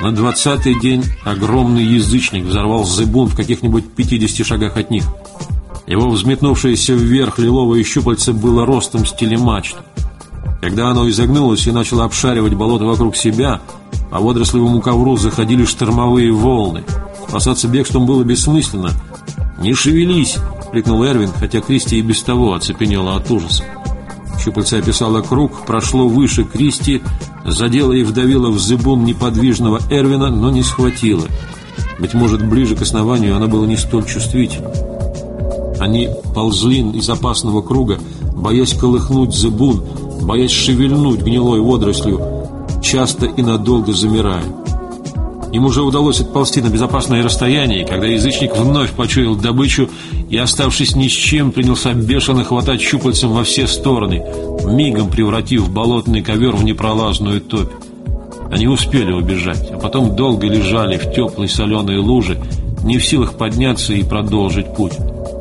На 20-й день огромный язычник взорвал зыбун в каких-нибудь 50 шагах от них. Его взметнувшееся вверх лиловое щупальце было ростом с телемачту. Когда оно изогнулось и начало обшаривать болото вокруг себя, по водорослевому ковру заходили штормовые волны. Спасаться бегством было бессмысленно. «Не шевелись!» — крикнул Эрвин, хотя Кристи и без того оцепенела от ужаса. Щупальце описало круг, прошло выше Кристи, задело и вдавило в зыбун неподвижного Эрвина, но не схватило. Быть может, ближе к основанию оно было не столь чувствительно. Они ползли из опасного круга, боясь колыхнуть зыбун, боясь шевельнуть гнилой водорослью, часто и надолго замирая. Им уже удалось отползти на безопасное расстояние, когда язычник вновь почуял добычу и, оставшись ни с чем, принялся бешено хватать щупальцем во все стороны, мигом превратив болотный ковер в непролазную топь. Они успели убежать, а потом долго лежали в теплой соленой луже, не в силах подняться и продолжить путь.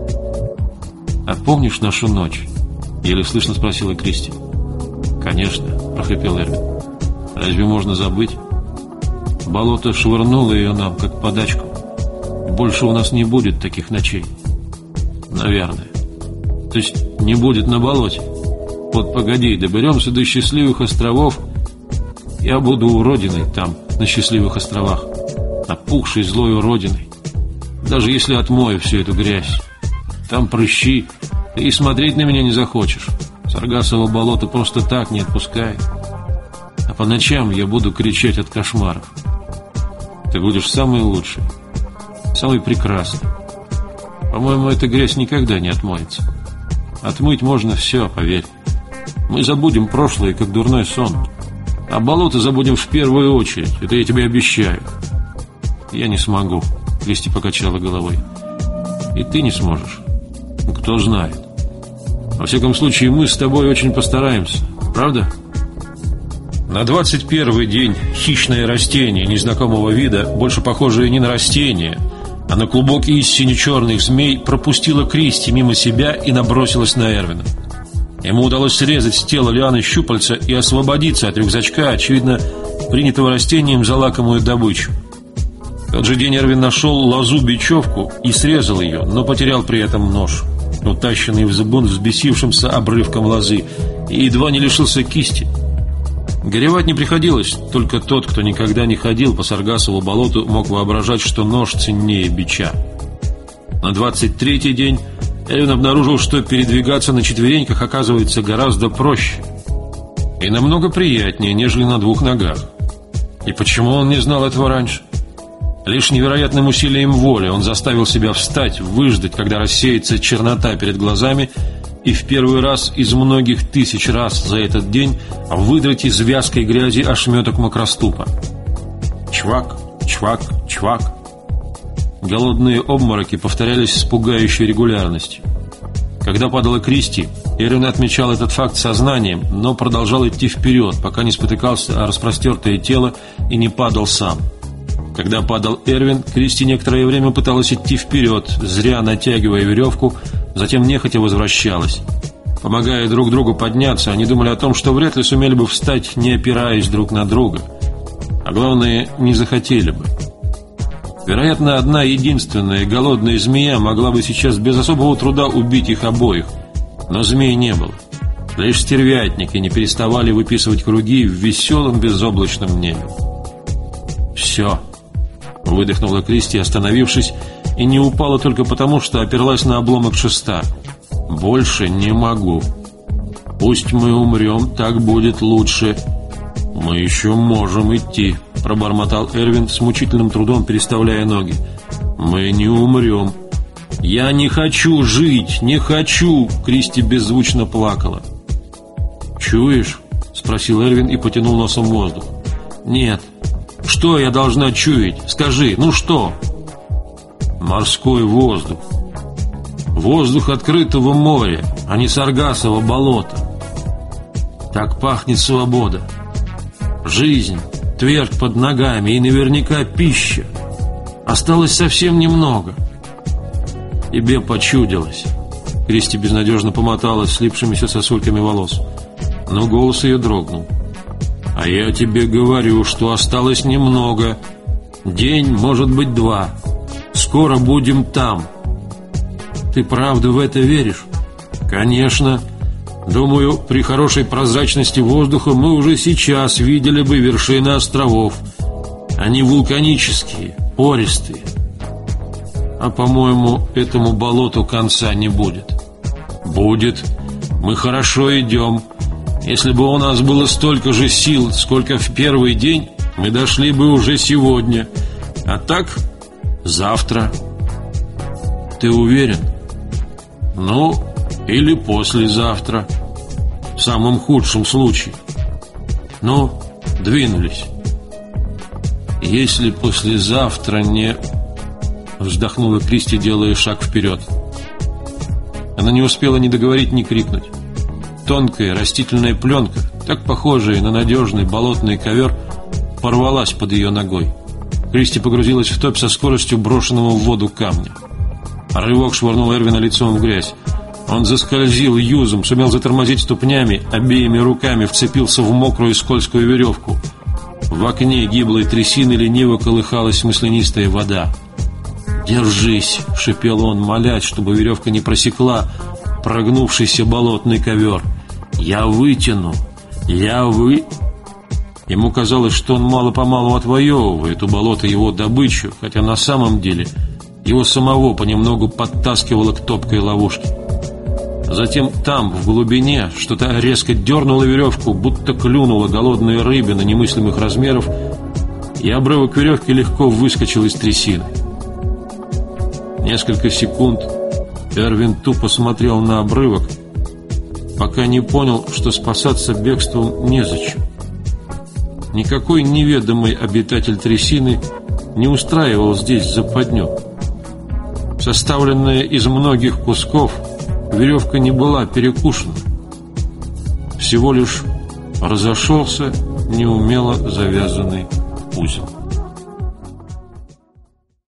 «А помнишь нашу ночь?» — еле слышно спросила Кристи. «Конечно», — прохрипел Эрвин. «Разве можно забыть? Болото швырнуло ее нам, как подачку. Больше у нас не будет таких ночей. Наверное. То есть не будет на болоте. Вот погоди, доберемся до счастливых островов. Я буду уродиной там, на счастливых островах, опухшей злой уродиной. Даже если отмою всю эту грязь. Там прыщи, ты и смотреть на меня не захочешь. Саргассово болото просто так не отпускает. А по ночам я буду кричать от кошмаров. Ты будешь самый лучший, самый прекрасный. По-моему, эта грязь никогда не отмоется. Отмыть можно все, поверь. Мы забудем прошлое, как дурной сон. А болото забудем в первую очередь. Это я тебе обещаю. Я не смогу, Кристи покачала головой. И ты не сможешь. Кто знает. Во всяком случае, мы с тобой очень постараемся. Правда? На 21-й день хищное растение незнакомого вида, больше похожее не на растение, а на клубок из сине-черных змей, пропустило Кристи мимо себя и набросилось на Эрвина. Ему удалось срезать с тела лианы щупальца и освободиться от рюкзачка, очевидно, принятого растением за лакомую добычу. В тот же день Эрвин нашел лозу-бечевку и срезал ее, но потерял при этом нож, утащенный в зыбун взбесившимся обрывком лозы, и едва не лишился кисти. Горевать не приходилось, только тот, кто никогда не ходил по Саргассову болоту, мог воображать, что нож ценнее бича. На 23-й день Эрвин обнаружил, что передвигаться на четвереньках оказывается гораздо проще и намного приятнее, нежели на двух ногах. И почему он не знал этого раньше? Лишь невероятным усилием воли он заставил себя встать, выждать, когда рассеется чернота перед глазами, и в первый раз из многих тысяч раз за этот день выдрать из вязкой грязи ошметок макроступа. Чвак, чвак, чвак. Голодные обмороки повторялись с пугающей регулярностью. Когда падала Кристи, Эрвин отмечал этот факт сознанием, но продолжал идти вперед, пока не спотыкался о распростертое тело и не падал сам. Когда падал Эрвин, Кристи некоторое время пыталась идти вперед, зря натягивая веревку, затем нехотя возвращалась. Помогая друг другу подняться, они думали о том, что вряд ли сумели бы встать, не опираясь друг на друга. А главное, не захотели бы. Вероятно, одна единственная голодная змея могла бы сейчас без особого труда убить их обоих, но змей не было. Лишь стервятники не переставали выписывать круги в веселом безоблачном небе. «Все», — выдохнула Кристи, остановившись, и не упала только потому, что оперлась на обломок шеста. «Больше не могу. Пусть мы умрем, так будет лучше. Мы еще можем идти», — пробормотал Эрвин с мучительным трудом, переставляя ноги. «Мы не умрем». «Я не хочу жить, не хочу!» — Кристи беззвучно плакала. «Чуешь?» — спросил Эрвин и потянул носом воздух. «Нет». «Что я должна чуять? Скажи, ну что?» «Морской воздух. Воздух открытого моря, а не Саргассово болото. Так пахнет свобода. Жизнь, твердь под ногами и наверняка пища. Осталось совсем немного». «Тебе почудилось». Кристи безнадежно помоталась слипшимися сосульками волос, но голос ее дрогнул. А я тебе говорю, что осталось немного. День, может быть, 2. Скоро будем там. Ты правда в это веришь? Конечно. Думаю, при хорошей прозрачности воздуха мы уже сейчас видели бы вершины островов. Они вулканические, пористые. А, по-моему, этому болоту конца не будет. Будет. Мы хорошо идем. Если бы у нас было столько же сил, сколько в первый день, мы дошли бы уже сегодня. А так, завтра. Ты уверен? Ну, или послезавтра. В самом худшем случае. Ну, двинулись. Если послезавтра не... Вздохнула Кристи, делая шаг вперед. Она не успела ни договорить, ни крикнуть. Тонкая растительная пленка, так похожая на надежный болотный ковер, порвалась под ее ногой. Кристи погрузилась в топь со скоростью брошенного в воду камня. Рывок швырнул Эрвина лицом в грязь. Он заскользил юзом, сумел затормозить ступнями, обеими руками вцепился в мокрую скользкую веревку. В окне гиблой трясины лениво колыхалась маслянистая вода. «Держись!» — шипел он, молясь, чтобы веревка не просекла прогнувшийся болотный ковер. «Я вытяну! Ему казалось, что он мало-помалу отвоевывает у болота его добычу, хотя на самом деле его самого понемногу подтаскивало к топкой ловушке. Затем там, в глубине, что-то резко дернуло веревку, будто клюнула голодная рыбина немыслимых размеров, и обрывок веревки легко выскочил из трясины. Несколько секунд Эрвин тупо смотрел на обрывок, пока не понял, что спасаться бегством незачем. Никакой неведомый обитатель трясины не устраивал здесь западню. Составленная из многих кусков, веревка не была перекушена. Всего лишь разошелся неумело завязанный узел.